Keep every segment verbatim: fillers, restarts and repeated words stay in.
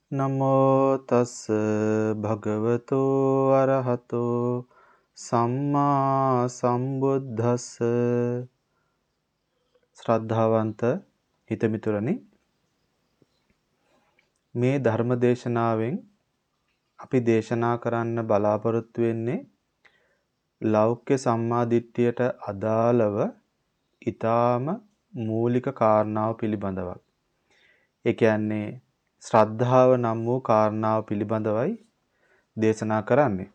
නමෝ තස් භගවතු අරහතෝ සම්මා සම්බුද්දස්ස. ශ්‍රද්ධාවන්ත හිතමිතුරනි, මේ ධර්ම දේශනාවෙන් අපි දේශනා කරන්න බලාපොරොත්තු වෙන්නේ ලෞකික සම්මා දිට්ඨියට අදාළව ඊටාම මූලික කාරණාව පිළිබඳව. ඒ කියන්නේ ශ්‍රද්ධාව නම් වූ කාරණාව පිළිබඳවයි දේශනා කරන්නේ.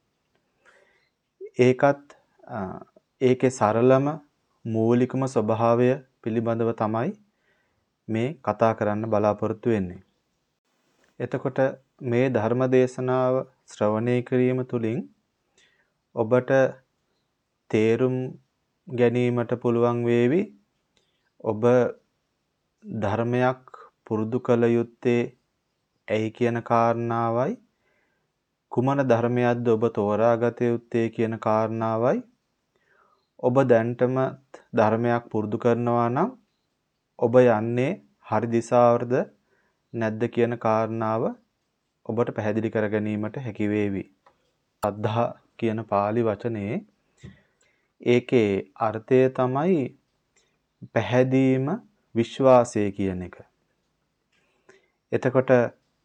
ඒකත් ඒකේ සරලම මූලිකම ස්වභාවය පිළිබඳව තමයි මේ කතා කරන්න බලාපොරොත්තු වෙන්නේ. එතකොට මේ ධර්ම දේශනාව ශ්‍රවණය කිරීම තුළින් ඔබට තේරුම් ගැනීමට පුළුවන් වේවි ඔබ ධර්මයක් පුරුදු කළ යුත්තේ ඇයි කියන කාරණාවයි, කුමන ධර්මයක්ද ඔබ තෝරාගත යුත්තේ කියන කාරණාවයි, ඔබ දැන්ටම ධර්මයක් පුරුදු කරනවා නම් ඔබ යන්නේ හරි දිශාවටද නැද්ද කියන කාරණාව ඔබට පැහැදිලි කර ගැනීමට හැකි වේවි. ශ්‍රද්ධා කියන පාලි වචනේ ඒකේ අර්ථය තමයි පැහැදීම, විශ්වාසය කියන එක. එතකොට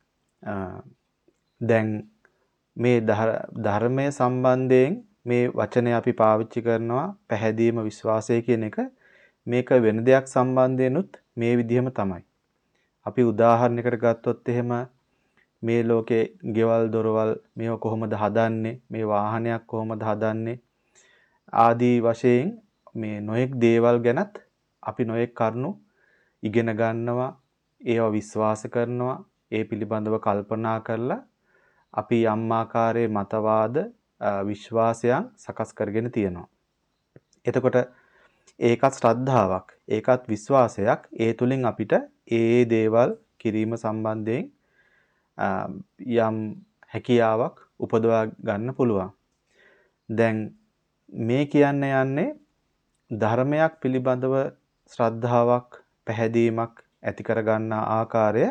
දැන් මේ ධර්මයේ සම්බන්ධයෙන් මේ වචනේ අපි පාවිච්චි කරනවා පැහැදීම, විශ්වාසය කියන එක. මේක වෙන දෙයක් සම්බන්ධයෙන්ුත් මේ විදිහම තමයි. අපි උදාහරණයකට ගත්තොත් එහෙම මේ ලෝකේ ගෙවල් දොරවල් මේව කොහොමද හදන්නේ, මේ වාහනයක් කොහොමද හදන්නේ ආදී වශයෙන් මේ නොයෙක් දේවල් ගැනත් අපි නොයෙක් කරුණු ඉගෙන ගන්නවා, ඒවා විශ්වාස කරනවා, ඒ පිළිබඳව කල්පනා කරලා අපි යම් ආකාරයේ මතවාද, විශ්වාසයන් සකස් කරගෙන තියෙනවා. එතකොට ඒකත් ශ්‍රද්ධාවක්, ඒකත් විශ්වාසයක්. ඒ තුලින් අපිට ඒ දේවල් කිරීම සම්බන්ධයෙන් යම් හැකියාවක් උපදවා ගන්න පුළුවන්. දැන් මේ කියන්න යන්නේ ධර්මයක් පිළිබඳව ශ්‍රද්ධාවක්, පැහැදීමක් ඇති කර ගන්නා ආකාරය.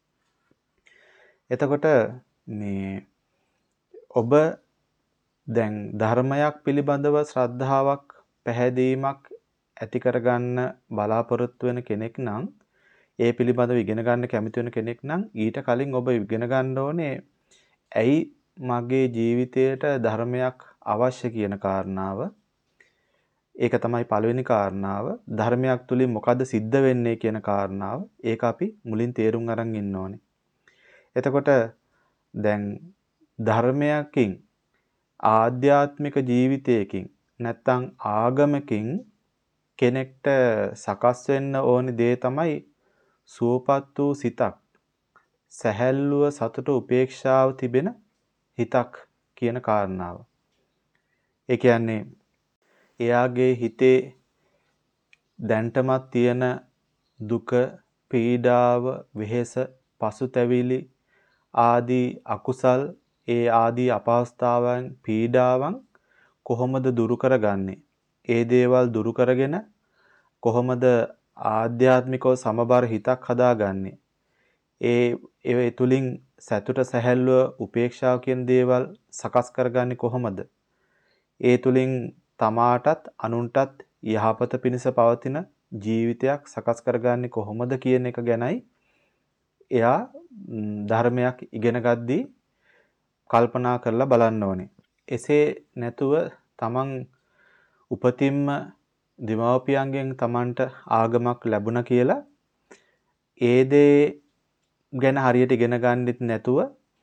එතකොට මේ ඔබ දැන් ධර්මයක් පිළිබඳව ශ්‍රද්ධාවක්, පැහැදීමක් ඇති කර ගන්න බලාපොරොත්තු වෙන කෙනෙක් නම්, ඒ පිළිබඳව ඉගෙන ගන්න කැමති වෙන කෙනෙක් නම් ඊට කලින් ඔබ ඉගෙන ගන්න ඕනේ ඇයි මගේ ජීවිතයට ධර්මයක් අවශ්‍ය කියන කාරණාව. ඒක තමයි පළවෙනි කාරණාව. ධර්මයක් තුලින් මොකද්ද සිද්ධ වෙන්නේ කියන කාරණාව. ඒක අපි මුලින් තේරුම් අරන් ඉන්න ඕනේ. එතකොට දැන් ධර්මයකින්, ආධ්‍යාත්මික ජීවිතයකින් නැත්තම් ආගමකින් කෙනෙක්ට සකස් වෙන්න ඕනි දේ තමයි සුවපත් වූ සිතක්, සැහැල්ලුව, සතුට, උපේක්ෂාව තිබෙන හිතක් කියන කාරණාව. ඒ කියන්නේ එයාගේ හිතේ දැන්ටමත් තියෙන දුක, පීඩාව, වෙහෙස, පසුතැවිලි ආදී අකුසල්, ඒ ආදී අපහසුතාවන්, පීඩාවන් කොහොමද දුරු කරගන්නේ? ඒ දේවල් දුරු කරගෙන කොහොමද ආධ්‍යාත්මිකව සමබර හිතක් හදාගන්නේ? ඒ ඒ තුලින් සතුට, සැහැල්ලුව, උපේක්ෂාව කියන දේවල් සකස් කරගන්නේ කොහොමද? ඒ තුලින් තමාටත් අනුන්ටත් යහපත පිණිස පවතින ජීවිතයක් සකස් කරගන්නේ කොහොමද කියන එක ගැනයි එයා ධර්මයක් ඉගෙන ගද්දී කල්පනා කරලා බලන්න ඕනේ. එසේ නැතුව තමන් උපතින්ම දෙමාපියන්ගෙන් තමන්ට ආගමක් ලැබුණා කියලා ඒ දේ ගැන හරියට ඉගෙන ගන්නෙත් නැතුව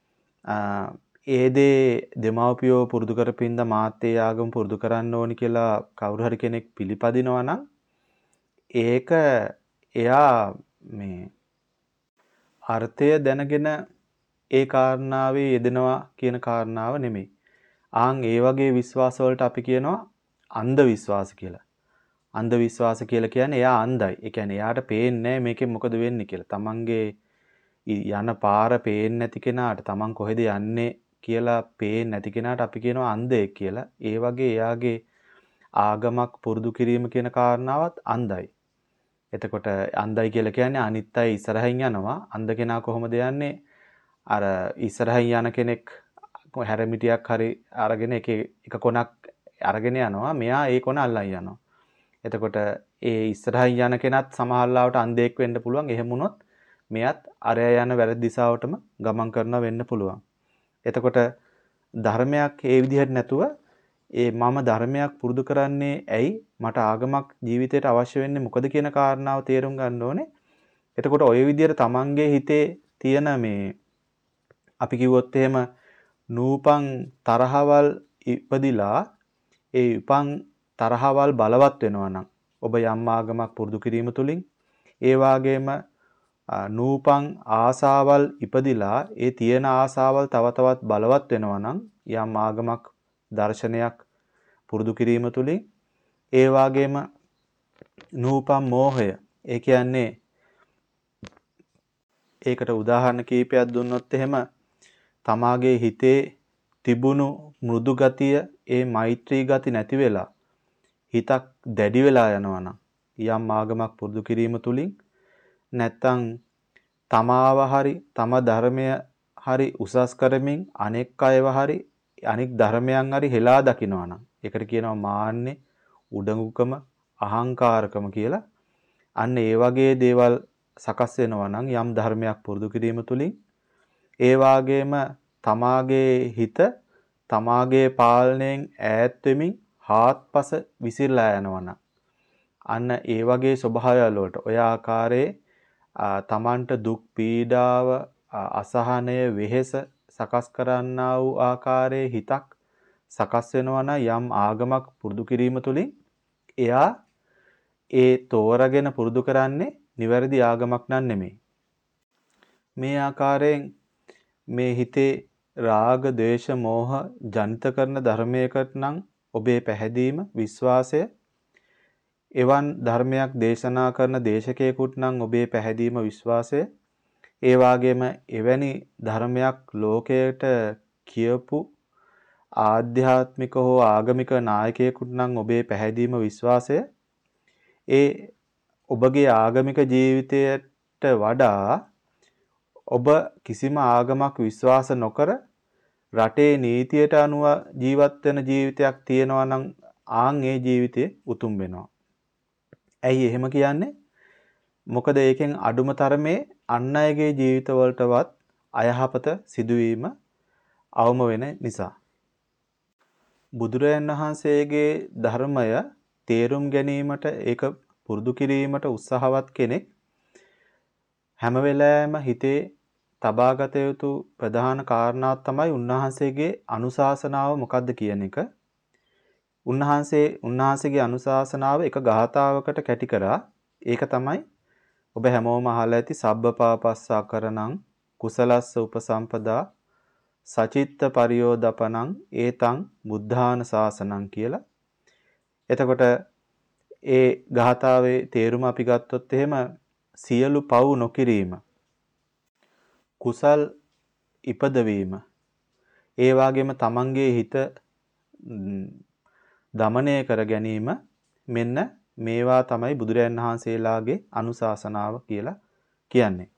ඒ දේ දෙමාපියෝ පුරුදු කරපින්ද මාත් ඒ ආගම පුරුදු කරන්න ඕනි කියලා කවුරු හරි කෙනෙක් පිළිපදිනවා නම් ඒක එයා මේ අර්ථය දැනගෙන ඒ කාරණාවේ යෙදෙනවා කියන කාරණාව නෙමෙයි. ආන් ඒ වගේ විශ්වාස වලට අපි කියනවා අන්ධ විශ්වාස කියලා. අන්ධ විශ්වාස කියලා කියන්නේ එයා අන්ධයි. ඒ කියන්නේ එයාට පේන්නේ නැහැ මේකෙන් මොකද වෙන්නේ කියලා. තමන්ගේ යන පාර පේන්නේ නැති කෙනාට, තමන් කොහෙද යන්නේ කියලා පේන්නේ නැති කෙනාට අපි කියනවා අන්ධයෙක් කියලා. ඒ වගේ එයාගේ ආගමක් පුරුදු කිරීම කියන කාරණාවත් අන්ධයි. එතකොට අන්ධයි කියලා කියන්නේ අනිත් අය ඉස්සරහින් යනවා. අන්ධ කෙනා කොහොමද යන්නේ? අර ඉස්සරහින් යන කෙනෙක් හැරමිටියක් හරි අරගෙන එක එක කොනක් අරගෙන යනවා. මෙයා ඒ කොන අල්ලන් යනවා. එතකොට ඒ ඉස්සරහින් යන කෙනත් සමහරවිට අන්ධයෙක් වෙන්න පුළුවන්. එහෙම වුණොත් මෙයත් අරය යන වැරදි දිශාවටම ගමන් කරනවා වෙන්න පුළුවන්. එතකොට ධර්මයක් ඒ විදිහට නැතුව ඒ මම ධර්මයක් පුරුදු කරන්නේ ඇයි මට ආගමක් ජීවිතයට අවශ්‍ය වෙන්නේ මොකද කියන කාරණාව තේරුම් ගන්න ඕනේ. එතකොට ওই විදිහට තමන්ගේ හිතේ තියෙන මේ අපි කිව්වොත් එහෙම නූපන් තරහවල් ඉපදිලා ඒ උපන් තරහවල් බලවත් වෙනවා නම් ඔබ යම් ආගමක් පුරුදු කිරීම තුළින් ඒ වාගේම නූපන් ආසාවල් ඉපදිලා ඒ තියෙන ආසාවල් තව තවත් බලවත් වෙනවා නම් යම් ආගමක් දර්ශනයක් පුරුදු කිරීම තුළින් ඒ වාගේම නූපන් මෝහය ඒ කියන්නේ ඒකට උදාහරණ කීපයක් දුන්නොත් එහෙම තමාගේ හිතේ තිබුණු මෘදු ගතිය ඒ මෛත්‍රී ගති නැති වෙලා හිතක් දැඩි වෙලා යනවා නම් යම් ආගමක් පුරුදු කිරීම තුළින් නැත්තම් තමාව හරි තම ධර්මය හරි උසස් කරමින් අනෙක් අයව හරි අනෙක් ධර්මයන් හරි හෙලා දකිනවා නම් ඒකට කියනවා මාන්නේ උඩඟුකම අහංකාරකම කියලා. අන්න ඒ වගේ දේවල් සකස් වෙනවා නම් යම් ධර්මයක් පුරුදු කිරීම තුළින් ඒ වාගේම තමාගේ හිත තමාගේ පාලනයෙන් ඈත් වෙමින් හාත්පස විසිරලා යනවා නම් අන්න ඒ වගේ ස්වභාවයල වලට ඔය ආකාරයේ තමන්ට දුක් පීඩාව අසහනය වෙහෙස සකස් කරන්නා වූ ආකාරයේ හිතක් සකස් වෙනවා නම් යම් ආගමක් පුරුදු කිරීම තුළින් එයා ඒ තෝරගෙන පුරුදු කරන්නේ නිවැරදි ආගමක් නන් නෙමෙයි. මේ ආකාරයෙන් මේ හිතේ රාග, ද්වේෂ, මෝහ ජනිත කරන ධර්මයකට නම් ඔබේ පැහැදීම, විශ්වාසය එවන් ධර්මයක් දේශනා කරන දේශකයෙකුට නම් ඔබේ පැහැදීම, විශ්වාසය ඒ වාගේම එවැනි ධර්මයක් ලෝකයට කියපු ආධ්‍යාත්මික හෝ ආගමික නායකයෙකුට නම් ඔබේ පැහැදීම, විශ්වාසය ඒ ඔබගේ ආගමික ජීවිතයට වඩා ඔබ කිසිම ආගමක් විශ්වාස නොකර රටේ නීතියට අනුව ජීවත් වෙන ජීවිතයක් තියෙනවා නම් ආන් ඒ ජීවිතය උතුම් වෙනවා. ඇයි එහෙම කියන්නේ? මොකද ඒකෙන් අඩුම තරමේ අන් අයගේ ජීවිතවලටවත් අයහපත සිදුවීම අවම වෙන නිසා. බුදුරජාණන් වහන්සේගේ ධර්මය තේරුම් ගැනීමට ඒක පුරුදු කිරීමට උත්සාහවත් කෙනෙක් හැම වෙලාවෙම හිතේ තබාගත යුතු ප්‍රධාන කාරණාවක් තමයි උන්වහන්සේගේ අනුශාසනාව මොකක්ද කියන එක. උන්වහන්සේ උන්වහන්සේගේ අනුශාසනාව එක ගාථාවකට කැටි කරා. ඒක තමයි ඔබ හැමෝම අහලා ඇති සබ්බපාපස්සා කරණං කුසලස්ස උපසම්පදා සචිත්ත පරියෝදපනං ඒතං බුද්ධාන ශාසනං කියලා. එතකොට ඒ ගාථාවේ තේරුම අපි ගත්තොත් එහෙම සියලු පව් නොකිරීම, කුසල් ඉපදවීම, ඒ වගේම තමන්ගේ හිත දමනය කර ගැනීම මෙන්න මේවා තමයි බුදුරයන් වහන්සේලාගේ අනුශාසනාව කියලා කියන්නේ.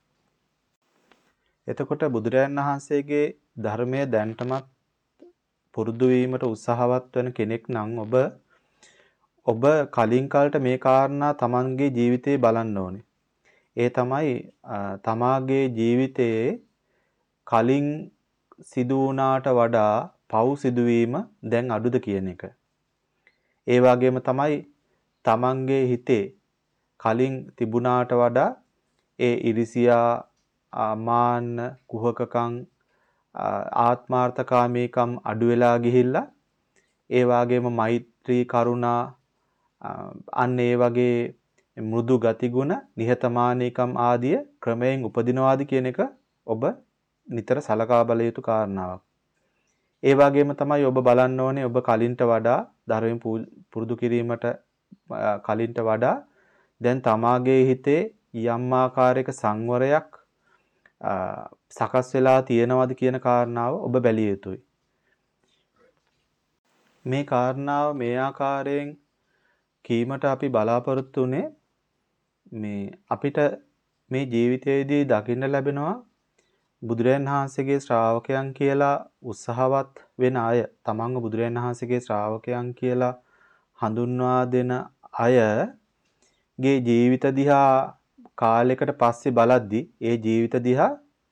එතකොට බුදුරයන් වහන්සේගේ ධර්මය දැන්ටමත් පුරුදු වීමට උත්සාහවත් වෙන කෙනෙක් නම් ඔබ ඔබ කලින් කාලට මේ කාරණා තමන්ගේ ජීවිතේ බලන්න ඕනේ. ඒ තමයි තමාගේ ජීවිතයේ කලින් සිදු වුණාට වඩා පව් සිදුවීම දැන් අඩුද කියන එක. ඒ වගේම තමයි තමන්ගේ හිතේ කලින් තිබුණාට වඩා ඒ ඉරිසියා, මාන්න, කුහකකම්, ආත්මාර්ථකාමීකම් අඩු වෙලා ගිහිල්ලා ඒ වගේම මෛත්‍රී, කරුණා අන්න ඒ වගේ මෘදු ගතිගුණ, නිහතමානීකම් ආදිය ක්‍රමයෙන් උපදිනවාද කියන එක ඔබ නිතර සලකා බල යුතු කාරණාවක්. ඒ වගේම තමයි ඔබ බලන්න ඕනේ ඔබ කලින්ට වඩා ධර්ම පුරුදු කිරීමට කලින්ට වඩා දැන් තමාගේ හිතේ යම් ආකාරයක සංවරයක් සකස් වෙලා තියෙනවද කියන කාරණාව ඔබ බැලිය යුතුයි. මේ කාරණාව මේ ආකාරයෙන් කීමට අපි බලාපොරොත්තු උනේ මේ අපිට මේ ජීවිතයේදී දකින්න ලැබෙනවා බුදුරයන් වහන්සේගේ ශ්‍රාවකයන් කියලා උත්සාහවත් වෙන අය, තමන්ව බුදුරයන් වහන්සේගේ ශ්‍රාවකයන් කියලා හඳුන්වා දෙන අයගේ ජීවිත දිහා කාලයකට පස්සේ බලද්දි ඒ ජීවිත දිහා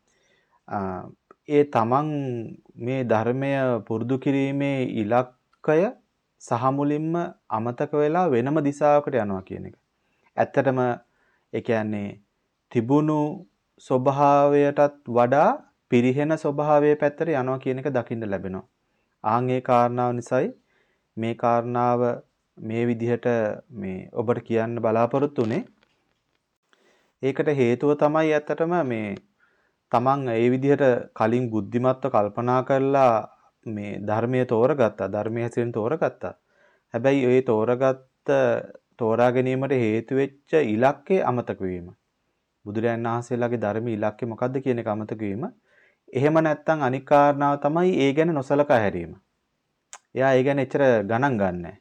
ඒ තමන් මේ ධර්මය පුරුදු කිරීමේ ඉලක්කය සහ මුලින්ම අමතක වෙලා වෙනම දිශාවකට යනවා කියන එක. ඇත්තටම ඒ කියන්නේ තිබුණු ස්වභාවයටත් වඩා පිරිහෙන ස්වභාවයේ පැත්තට යනවා කියන එක දකින්න ලැබෙනවා. ආන් ඒ කාරණාව නිසායි මේ කාරණාව මේ විදිහට මේ ඔබට කියන්න බලාපොරොත්තු උනේ. ඒකට හේතුව තමයි ඇත්තටම මේ තමන් ඒ විදිහට කලින් බුද්ධිමත්ව කල්පනා කරලා මේ ධර්මයේ තෝරගත්තා, ධර්මයේ හැසිරෙන තෝරගත්තා. හැබැයි ඒ තෝරගත්ත තෝරා ගැනීමට හේතු වෙච්ච ඉලක්කය අමතක වීම. බුදුරජාණන් වහන්සේලාගේ ධර්මයේ ඉලක්කය මොකද්ද කියන එක අමතක වීම. එහෙම නැත්නම් අනික් කාරණාව තමයි ඒ ගැන නොසලකා හැරීම. එයා ඒ ගැන එච්චර ගණන් ගන්නෑ.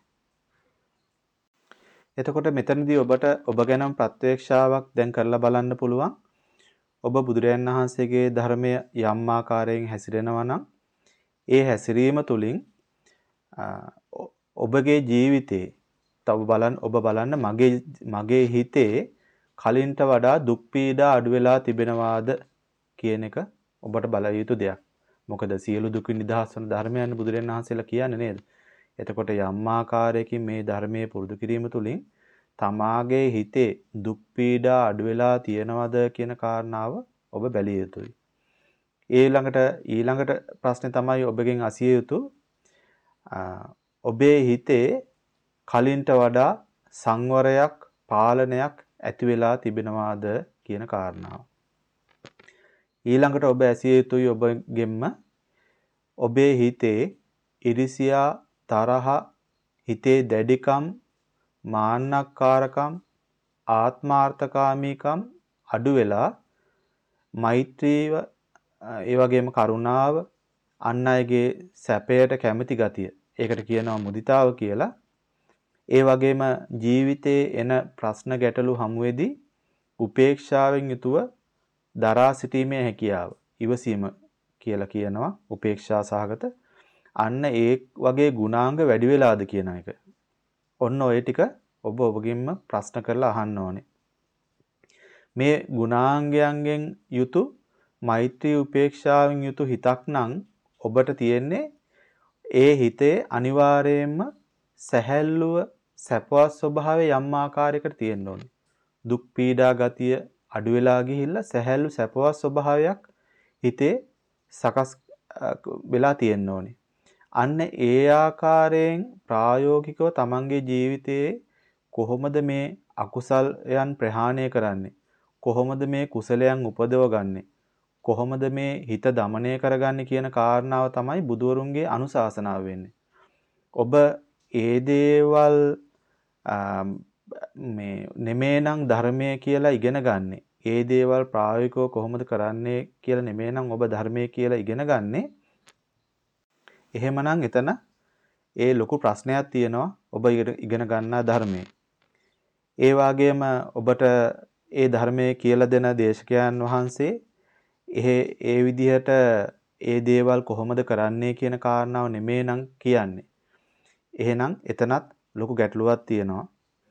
එතකොට මෙතනදී ඔබට ඔබ ගැනම ප්‍රත්‍යක්ෂාවක් දැන් කරලා බලන්න පුළුවන්. ඔබ බුදුරජාණන් වහන්සේගේ ධර්මය යම් ආකාරයෙන් හැසිරෙනවා නම් ඒ හැසිරීම තුළින් ඔබගේ ජීවිතේ තව බලන්න ඔබ බලන්න මගේ මගේ හිතේ කලින්ට වඩා දුක් පීඩා අඩු වෙලා තිබෙනවාද කියන එක ඔබට බල යුතු දෙයක්. මොකද සියලු දුකින් නිදහස් වන ධර්මයන් බුදුරජාණන් වහන්සේලා කියන්නේ නේද? එතකොට යම් ආකාරයකින් මේ ධර්මයේ පුරුදු කිරීම තුළින් තමාගේ හිතේ දුක් පීඩා අඩු වෙලා තියෙනවද කියන කාරණාව ඔබ බැලිය යුතුයි. ඊළඟට ඊළඟට ප්‍රශ්නේ තමයි ඔබගෙන් අසිය යුතු ඔබේ හිතේ කලින්ට වඩා සංවරයක් පාලනයක් ඇති වෙලා තිබෙනවාද කියන කාරණාව. ඊළඟට ඔබ ඇසිය යුතුයි ඔබගෙන්ම ඔබේ හිතේ ඉරිසියා තරහ හිතේ දැඩිකම් මාන්නක්කාරකම් ආත්මාර්ථකාමීකම් අඩු වෙලා මෛත්‍රීව ඒ වගේම කරුණාව අන් අයගේ සැපයට කැමති ගතිය ඒකට කියනවා මුදිතාව කියලා. ඒ වගේම ජීවිතයේ එන ප්‍රශ්න ගැටලු හමුවේදී උපේක්ෂාවෙන් යුතුව දරා සිටීමේ හැකියාව ඉවසීම කියලා කියනවා උපේක්ෂා සහගත. අන්න ඒ වගේ ගුණාංග වැඩි වෙලාද කියන එක. ඔන්න ඔය ටික ඔබ ඔබගෙන්ම ප්‍රශ්න කරලා අහන්න ඕනේ. මේ ගුණාංගයන්ගෙන් යුතු මෛත්‍රී උපේක්ෂාවෙන් යුතු හිතක් නම් ඔබට තියෙන්නේ ඒ හිතේ අනිවාර්යයෙන්ම සැහැල්ලුව සැපවත් ස්වභාවය යම් ආකාරයකට තියෙන්න ඕනේ. දුක් පීඩා ගතිය අඩු වෙලා ගිහිල්ලා සැහැල්ලු සැපවත් ස්වභාවයක් හිතේ සකස් වෙලා තියෙන්න ඕනේ. අන්න ඒ ආකාරයෙන් ප්‍රායෝගිකව තමන්ගේ ජීවිතයේ කොහොමද මේ අකුසලයන් ප්‍රහාණය කරන්නේ? කොහොමද මේ කුසලයන් උපදව ගන්නෙ? කොහොමද මේ හිත දමනය කරගන්නේ කියන කාරණාව තමයි බුදුවරුන්ගේ අනුශාසනාව වෙන්නේ. ඔබ ඒ දේවල් මේ නෙමෙයිනම් ධර්මය කියලා ඉගෙන ගන්නෙ. ඒ දේවල් ප්‍රායෝගිකව කොහොමද කරන්නේ කියලා නෙමෙයිනම් ඔබ ධර්මය කියලා ඉගෙන ගන්නෙ. එහෙමනම් එතන ඒ ලොකු ප්‍රශ්නයක් තියෙනවා ඔබ ඉගෙන ගන්නා ධර්මයේ. ඒ වගේම ඔබට ඒ ධර්මයේ කියලා දෙන දේශකයන් වහන්සේ එහෙ ඒ විදිහට ඒ දේවල් කොහොමද කරන්නේ කියන කාරණාව නෙමෙයිනම් කියන්නේ. එහෙනම් එතනත් ලොකු ගැටලුවක් තියෙනවා.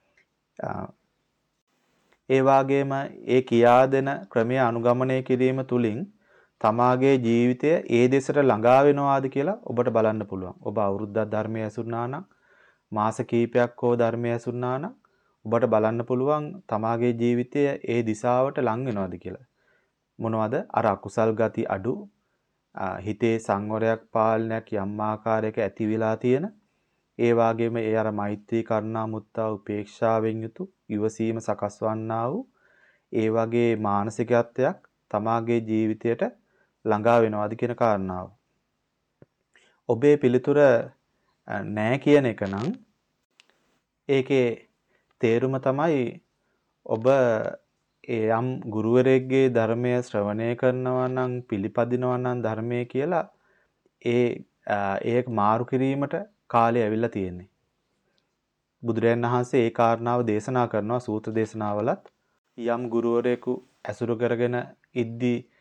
ඒ වගේම ඒ කියා දෙන ක්‍රමය අනුගමනය කිරීම තුළින් තමාගේ ජීවිතය ඒ දෙසට ළඟා වෙනවාද කියලා ඔබට බලන්න පුළුවන්. ඔබ අවුරුද්දක් ධර්මය ඇසුරුනා නම් මාස කිහිපයක් හෝ ධර්මය ඇසුරුනා නම් ඔබට බලන්න පුළුවන් තමාගේ ජීවිතය ඒ දිශාවට ලං වෙනවද කියලා. මොනවද? අර අකුසල් ගති අඩු, හිතේ සංවරයක් පාලනයක් යම් ආකාරයක ඇති වෙලා තියෙන, ඒ වගේම ඒ අර මෛත්‍රී කරුණා මුත්තා උපේක්ෂාවෙන් යුතු ඉවසීම සකස් වන්නා වූ ඒ වගේ මානසිකත්වයක් තමාගේ ජීවිතයට ළඟා වෙනවාද කියන කාරණාව. ඔබේ පිළිතුර නෑ කියන එක නම් ඒකේ තේරුම තමයි ඔබ යම් ගුරුවරයෙක්ගේ ධර්මය ශ්‍රවණය කරනවා නම් පිළිපදිනවා නම් ධර්මයේ කියලා ඒ ඒක මාරු කිරීමට කාලය ඇවිල්ලා තියෙන්නේ. බුදුරජාණන් වහන්සේ ඒ කාරණාව දේශනා කරනවා සූත්‍ර දේශනාවලත්. යම් ගුරුවරයෙකු ඇසුරු කරගෙන ඉද්දී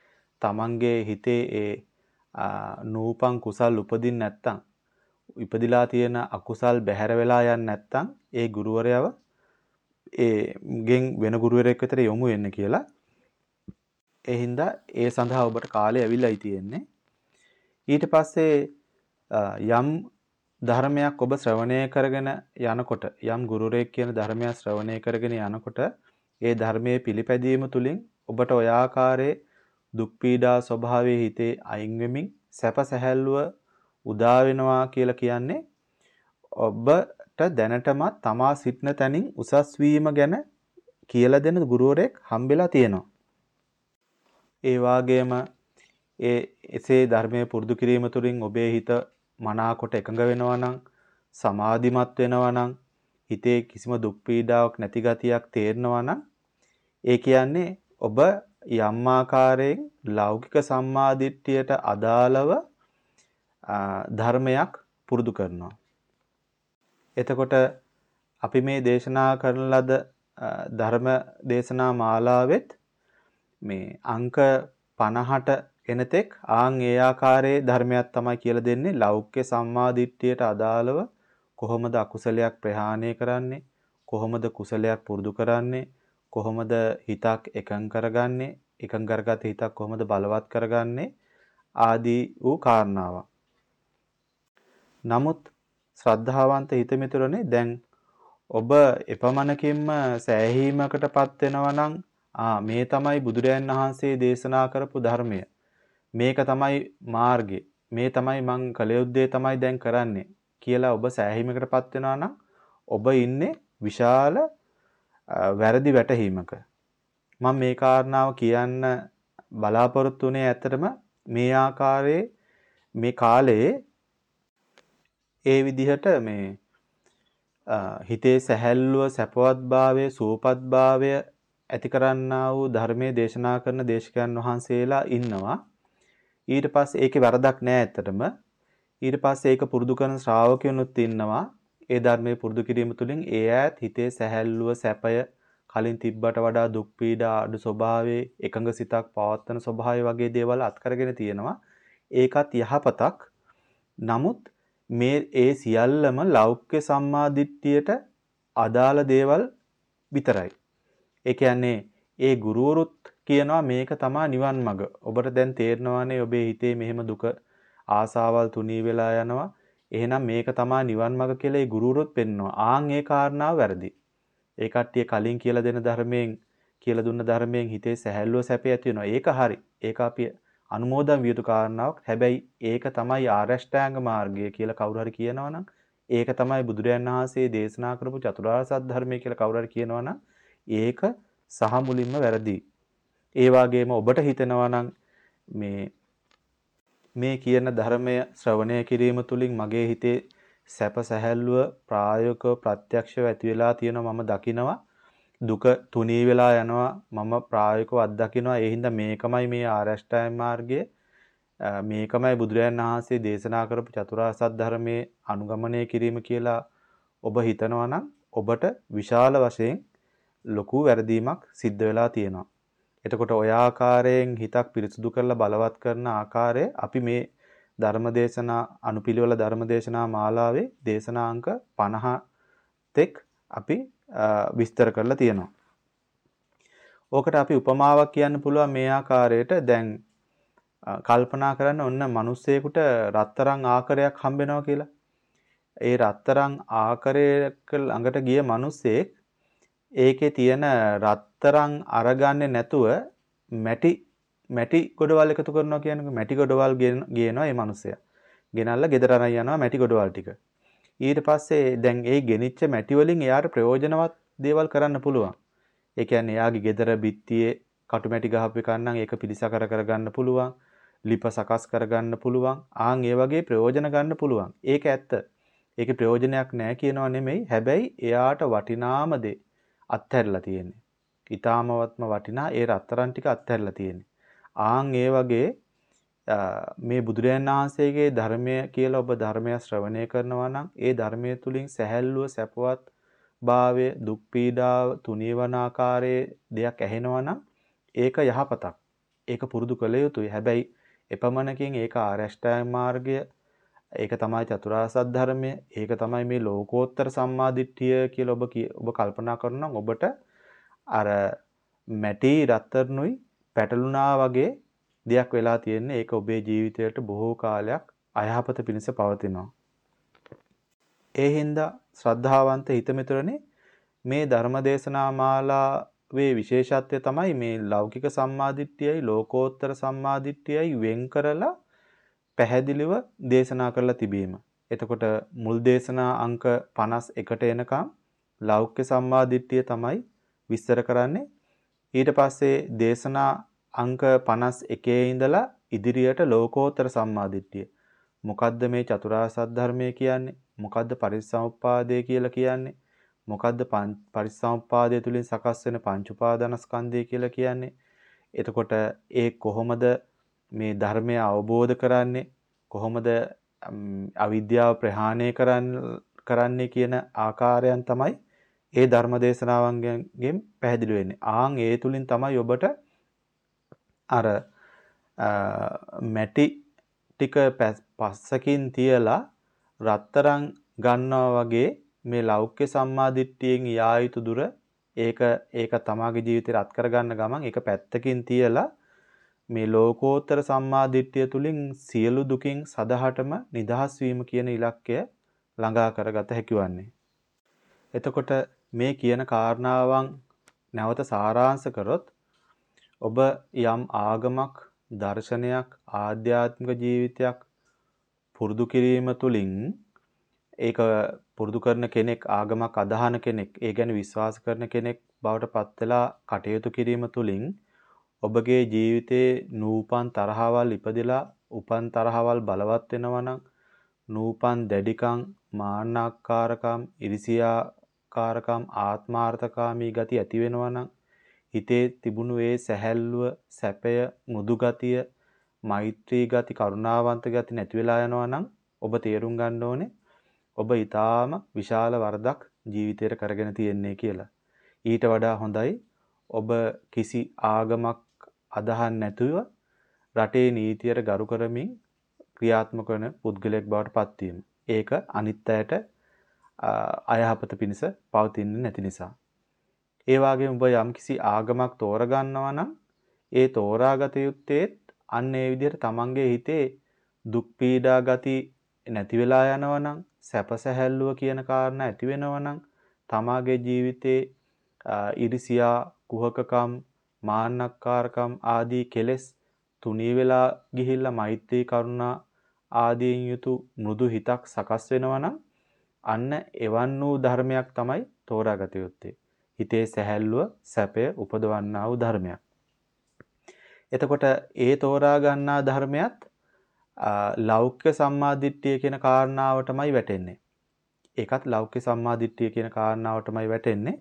තමන්ගේ හිතේ ඒ නූපන් කුසල් උපදින්න නැත්තම් ඉපදිලා තියෙන අකුසල් බැහැර වෙලා යන්නේ නැත්තම් ඒ ගුරුවරයව ඒ ගෙන් වෙන ගුරුවරයෙක් වෙතට යොමු වෙන්න කියලා. ඒ හින්දා ඒ සඳහා ඔබට කාලය ඇවිල්ලායි තියෙන්නේ. ඊට පස්සේ යම් ධර්මයක් ඔබ ශ්‍රවණය කරගෙන යනකොට යම් ගුරුවරයෙක් කියන ධර්මයක් ශ්‍රවණය කරගෙන යනකොට ඒ ධර්මයේ පිළිපැදීම තුලින් ඔබට ඔය ආකාරයේ දුක් පීඩා ස්වභාවයේ හිතේ අයින් වෙමින් සැප සැහැල්ලුව උදා වෙනවා කියලා කියන්නේ ඔබට දැනටමත් තමා සිටින තැනින් උසස් වීම ගැන කියලා දෙන ගුරුවරයෙක් හම්බෙලා තියෙනවා. ඒ වාගේම ඒ එසේ ධර්මයේ පුරුදු කිරීම තුළින් ඔබේ හිත මනාකොට එකඟ වෙනවා නම් සමාධිමත් වෙනවා නම් හිතේ කිසිම දුක් පීඩාවක් නැති ගතියක් තේරෙනවා නම් ඒ කියන්නේ ඔබ යම් ආකාරයෙන් ලෞකික සම්මාදිට්ඨියට අදාළව ධර්මයක් පුරුදු කරනවා. එතකොට අපි මේ දේශනා කරන ලද ධර්ම දේශනා මාලාවෙත් මේ අංක පනහට එනතෙක් ආන් ඒ ආකාරයේ ධර්මයක් තමයි කියලා දෙන්නේ. ලෞකික සම්මාදිට්ඨියට අදාළව කොහොමද අකුසලයක් ප්‍රහාණය කරන්නේ, කොහොමද කුසලයක් පුරුදු කරන්නේ, කොහොමද හිතක් එකඟ කරගන්නේ, එකඟ කරගත හිතක් කොහොමද බලවත් කරගන්නේ ආදී වූ කාරණාවක්. නමුත් ශ්‍රද්ධාවන්ත හිත මිතුරනේ දැන් ඔබ එපමණකින්ම සෑහීමකටපත් වෙනවා නම් ආ මේ තමයි බුදුරයන් වහන්සේ දේශනා කරපු ධර්මය, මේක තමයි මාර්ගය, මේ තමයි මං කළ යුත්තේ තමයි දැන් කරන්නේ කියලා ඔබ සෑහීමකටපත් වෙනවා නම් ඔබ ඉන්නේ විශාල වැරදි වැටහීමක. මම මේ කාරණාව කියන්න බලාපොරොත්තු වෙන්නේ ඇත්තටම මේ ආකාරයේ මේ කාලයේ ඒ විදිහට මේ හිතේ සැහැල්ලුව, සැපවත්භාවය, සුවපත්භාවය ඇති කරන්නා වූ ධර්මයේ දේශනා කරන දේශකයන් වහන්සේලා ඉන්නවා. ඊට පස්සේ ඒකේ වරදක් නෑ ඇත්තටම. ඊට පස්සේ ඒක පුරුදු කරන ශ්‍රාවකයන්ුත් ඉන්නවා. ඒ ධර්මයේ පුරුදු කිරීම තුළින් ඒ ඈත් හිතේ සැහැල්ලුව, සැපය, කලින් තිබ්බට වඩා දුක් පීඩා අඩු ස්වභාවයේ එකඟ සිතක් පවත්වන ස්වභාවය වගේ දේවල් අත්කරගෙන තියෙනවා. ඒකත් යහපතක්. නමුත් මේ ඒ සියල්ලම ලෞකික සම්මාදිට්ඨියට අදාළ දේවල් විතරයි. ඒ කියන්නේ ඒ ගුරුවරුත් කියනවා මේක තමයි නිවන් මඟ. ඔබට දැන් තේරෙනවානේ ඔබේ හිතේ මෙහෙම දුක ආසාවල් තුනී වෙලා යනවා. එහෙනම් මේක තමයි නිවන් මඟ කියලා ඒ ගුරුවරුත් පෙන්වනවා. ආන් ඒ කාරණාව වැරදි. ඒ කට්ටිය කලින් කියලා දෙන ධර්මයෙන් කියලා දුන්න ධර්මයෙන් හිතේ සැහැල්ලුව සැපය ඇති වෙනවා. ඒක හරි. ඒක අපි අනුමෝදන් විය යුතු කාරණාවක්. හැබැයි ඒක තමයි ආරෂ්ඨාංග මාර්ගය කියලා කවුරු හරි කියනවනම්, ඒක තමයි බුදුරයන් වහන්සේ දේශනා කරපු චතුරාර්ය සත්‍ය ධර්මය කියලා කවුරු හරි කියනවනම් ඒක සහ මුලින්ම වැරදි. ඒ වගේම ඔබට හිතෙනවා නම් මේ මේ කියන ධර්මය ශ්‍රවණය කිරීම තුළින් මගේ හිතේ සැප සැහැල්ලුව ප්‍රායෝගිකව ප්‍රත්‍යක්ෂව ඇති වෙලා තියෙනවා, මම දකිනවා. දුක තුනී වෙලා යනවා, මම ප්‍රායෝගිකව අත්දකිනවා. ඒ හින්දා මේකමයි මේ ආරෂ්ඨාංග මාර්ගය, මේකමයි බුදුරජාණන් වහන්සේ දේශනා කරපු චතුරාර්ය සත්‍ය ධර්මයේ අනුගමනය කිරීම කියලා ඔබ හිතනවා නම් ඔබට විශාල වශයෙන් ලොකු වැරදීමක් සිද්ධ වෙලා තියෙනවා. එතකොට ඔය ආකාරයෙන් හිතක් පිරිසුදු කරලා බලවත් කරන ආකාරය අපි මේ ධර්මදේශනා අනුපිළිවෙල ධර්මදේශනා මාලාවේ දේශනා අංක පනහ තෙක් අපි විස්තර කරලා තියෙනවා. ඕකට අපි උපමාවක් කියන්න පුළුවන් මේ ආකාරයට. දැන් කල්පනා කරන්න ඔන්න මිනිස්සෙකුට රත්තරන් ආකාරයක් හම්බ වෙනවා කියලා. ඒ රත්තරන් ආකාරයක ළඟට ගිය මිනිස්සෙක් ඒකේ තියෙන රත්තරන් අරගන්නේ නැතුව මැටි මැටි ගොඩවල් එකතු කරනවා කියන්නේ. මැටි ගොඩවල් ගේනවා මේ මිනිස්සයා. ගෙනල්ලා ගෙදර අරන් යනවා මැටි ගොඩවල් ටික. ඊට පස්සේ දැන් ඒ ගෙනිච්ච මැටි වලින් එයාට ප්‍රයෝජනවත් දේවල් කරන්න පුළුවන්. ඒ කියන්නේ එයාගේ ගෙදර බිත්තියේ කටු මැටි ගහපු එකක් නම් ඒක පිළිසකර කරගන්න පුළුවන්. ලිප සකස් කරගන්න පුළුවන්. ආන් ඒ වගේ ප්‍රයෝජන ගන්න පුළුවන්. ඒක ඇත්ත. ඒකේ ප්‍රයෝජනයක් නැහැ කියනවා නෙමෙයි. හැබැයි එයාට වටිනාම දේ අත්හැරලා තියෙන්නේ. ඊටාමවත්ම වටිනා ඒ රත්තරන් ටික අත්හැරලා තියෙන්නේ. ආන් ඒ වගේ මේ බුදුරජාණන් වහන්සේගේ ධර්මය කියලා ඔබ ධර්මය ශ්‍රවණය කරනවා නම් ඒ ධර්මයේ තුලින් සැහැල්ලුව සැපවත් භාවය දුක් පීඩාව තුනීවන ආකාරයේ දෙයක් ඇහෙනවා නම් ඒක යහපතක්. ඒක පුරුදු කළ යුතුයි. හැබැයි එපමණකින් ඒක ආර්ය අෂ්ටාංග මාර්ගය, ඒක තමයි චතුරාර්ය සත්‍ය ධර්මය, ඒක තමයි මේ ලෝකෝත්තර සම්මාදිට්ඨිය කියලා ඔබ ඔබ කල්පනා කරනවා නම් ඔබට අර මැටි රත්තරනුයි පැටළුණා වගේ දෙයක් වෙලා තියෙන්නේ. ඒක ඔබේ ජීවිතයට බොහෝ කාලයක් අයහපත පිණිස පවතිනවා. ඒ හින්දා ශ්‍රද්ධාවන්ත හිතමිතුරනේ මේ ධර්මදේශනා මාලාවේ විශේෂත්වය තමයි මේ ලෞකික සම්මාදිට්ඨියයි ලෝකෝත්තර සම්මාදිට්ඨියයි වෙන් කරලා පැහැදිලිව දේශනා කරලා තිබීම. එතකොට මුල් දේශනා අංක පනස් එකට එනකම් ලෞකික සම්මාදිට්ඨිය තමයි විස්තර කරන්නේ. ඊට පස්සේ දේශනා අංක පනස් එකේ ඉඳලා ඉදිරියට ලෝකෝත්තර සම්මාදිට්ඨිය. මොකද්ද මේ චතුරාර්ය සත්‍ය ධර්මය කියන්නේ? මොකද්ද පරිසම්පාදය කියලා කියන්නේ? මොකද්ද පරිසම්පාදය තුලින් සකස් වෙන පංච උපාදානස්කන්ධය කියලා කියන්නේ? එතකොට ඒ කොහොමද මේ ධර්මය අවබෝධ කරන්නේ? කොහොමද අවිද්‍යාව ප්‍රහාණය කරන්නේ කියන ආකාරයන් තමයි ඒ ධර්ම දේශනාවන්ගෙන් පැහැදිලි වෙන්නේ. ආන් ඒ තුලින් තමයි ඔබට අර මැටි ටික පස්සකින් තියලා රත්තරන් ගන්නවා වගේ මේ ලෞකික සම්මාදිට්ඨියෙන් යා යුතු දුර ඒක ඒක තමාගේ ජීවිතේ රත් කරගන්න ගමන් ඒක පැත්තකින් තියලා මේ ලෝකෝත්තර සම්මාදිට්ඨිය තුලින් සියලු දුකින් සදහටම නිදහස් වීම කියන ඉලක්කය ළඟා කරගත හැකි වන්නේ. එතකොට මේ කියන කාරණාවන් නැවත සාරාංශ කරොත් ඔබ යම් ආගමක්, දර්ශනයක්, ආධ්‍යාත්මික ජීවිතයක් පුරුදු කිරීම තුළින් ඒක පුරුදු කරන කෙනෙක්, ආගමක් අදහන කෙනෙක්, ඒ ගැන විශ්වාස කරන කෙනෙක් බවට පත් වෙලා කටයුතු කිරීම තුළින් ඔබගේ ජීවිතේ නූපන් තරහවල් ඉපදෙලා උපන් තරහවල් බලවත් වෙනවා නම් නූපන් දැඩිකම්, මාන්නක්කාරකම්, ඉරිසියාකාරකම්, ආත්මාර්ථකාමී ගති ඇති වෙනවා නම් හිතේ තිබුණු ඒ සැහැල්ලුව, සැපය, මෘදු ගතිය, මෛත්‍රී ගති, කරුණාවන්ත ගති නැති වෙලා යනවා නම් ඔබ තේරුම් ගන්න ඕනේ ඔබ ඊටාම විශාල වරදක් ජීවිතේට කරගෙන තියෙන්නේ කියලා. ඊට වඩා හොඳයි ඔබ කිසි ආගමක් අදහන් නැතුව රටේ නීතියට ගරු කරමින් ක්‍රියාත්මක වන පුද්ගලයෙක් බවට පත් වීම. ඒක අනිත් අයට අයහපත පිණිස පවතින්නේ නැති නිසා. ඒ වගේම ඔබ යම්කිසි ආගමක් තෝරගන්නවා නම් ඒ තෝරාගත යුත්තේ අන්න ඒ විදිහට තමන්ගේ හිතේ දුක් පීඩා ගති නැති වෙලා යනවා නම් සැප සැහැල්ලුව කියන කාරණා ඇති වෙනවා නම් තමාගේ ජීවිතේ ඉරිසියා, කුහකකම්, මාන්නක්කාරකම් ආදී කෙලෙස් තුනී වෙලා ගිහිල්ලා මෛත්‍රී, කරුණා ආදීන් යුතු මෘදු හිතක් සකස් වෙනවා නම් අන්න එවන් වූ ධර්මයක් තමයි තෝරාගත යුත්තේ. හිතේ සැහැල්ලුව, සැපය උපදවන්නා වූ ධර්මයක්. එතකොට ඒ තෝරා ගන්නා ධර්මයක් ලෞකික සම්මාදිට්ඨිය කියන කාරණාවටමයි වැටෙන්නේ. ඒකත් ලෞකික සම්මාදිට්ඨිය කියන කාරණාවටමයි වැටෙන්නේ.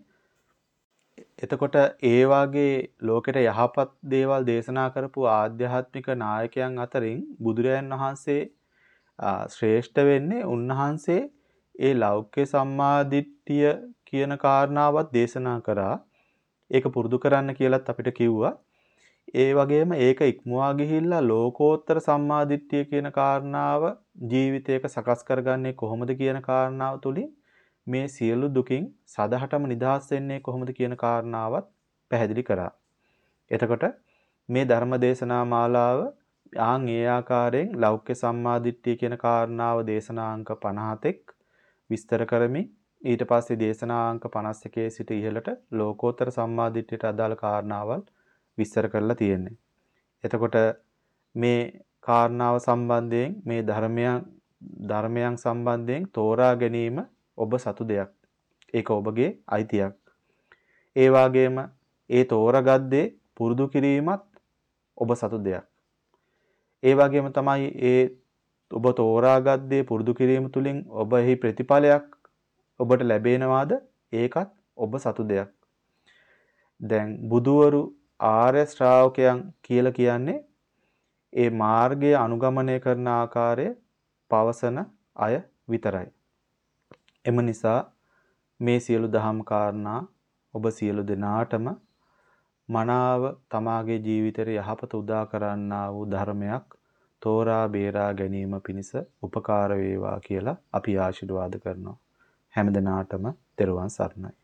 එතකොට ඒ වාගේ ලෝකෙට යහපත් දේවල් දේශනා කරපු ආධ්‍යාත්මික නායකයන් අතරින් බුදුරජාන් වහන්සේ ශ්‍රේෂ්ඨ වෙන්නේ උන්වහන්සේ ඒ ලෞකික සම්මාදිට්ඨිය කියන කාරණාවත් දේශනා කරා. ඒක පුරුදු කරන්න කියලාත් අපිට කිව්වා. ඒ වගේම ඒක ඉක්මවා ගිහිල්ලා ලෝකෝත්තර සම්මාදිට්ඨිය කියන කාරණාව ජීවිතයක සකස් කරගන්නේ කොහොමද කියන කාරණාව තුලින් මේ සියලු දුකින් සදහටම නිදහස් වෙන්නේ කොහොමද කියන කාරණාවත් පැහැදිලි කරා. එතකොට මේ ධර්ම දේශනා මාලාව ආන් ඒ ආකාරයෙන් ලෞකික සම්මාදිට්ඨිය කියන කාරණාව දේශනාංක පනහතෙක් විස්තර කරමින් ඊට පස්සේ දේශනාංක පනස් එකේ සිට ඉහළට ලෝකෝත්තර සම්මාදිට්ඨියට අදාළ කාරණාවල් විස්තර කරලා තියෙන්නේ. එතකොට මේ කාරණාව සම්බන්ධයෙන් මේ ධර්මයන් ධර්මයන් සම්බන්ධයෙන් තෝරා ගැනීම ඔබ සතු දෙයක්. ඒක ඔබගේ අයිතියක්. ඒ වගේම ඒ තෝරාගත් දේ පුරුදු කිරීමත් ඔබ සතු දෙයක්. ඒ වගේම තමයි ඒ ඔබ තෝරාගත් දේ පුරුදු කිරීම තුළින් ඔබ එහි ප්‍රතිඵලයක් ඔබට ලැබෙනවාද? ඒකත් ඔබ සතු දෙයක්. දැන් බුදුවරු ආර්ය ශ්‍රාවකයන් කියලා කියන්නේ ඒ මාර්ගය අනුගමනය කරන ආකාරය පවසන අය විතරයි. එම නිසා මේ සියලු දහම් කාරණා ඔබ සියලු දෙනාටම මනාව තමාගේ ජීවිතයට යහපත උදා කරන්නා වූ ධර්මයක් තෝරා බේරා ගැනීම පිණිස උපකාර වේවා කියලා අපි ආශිර්වාද කරනවා. හැමදෙනාටම තෙරුවන් සරණයි.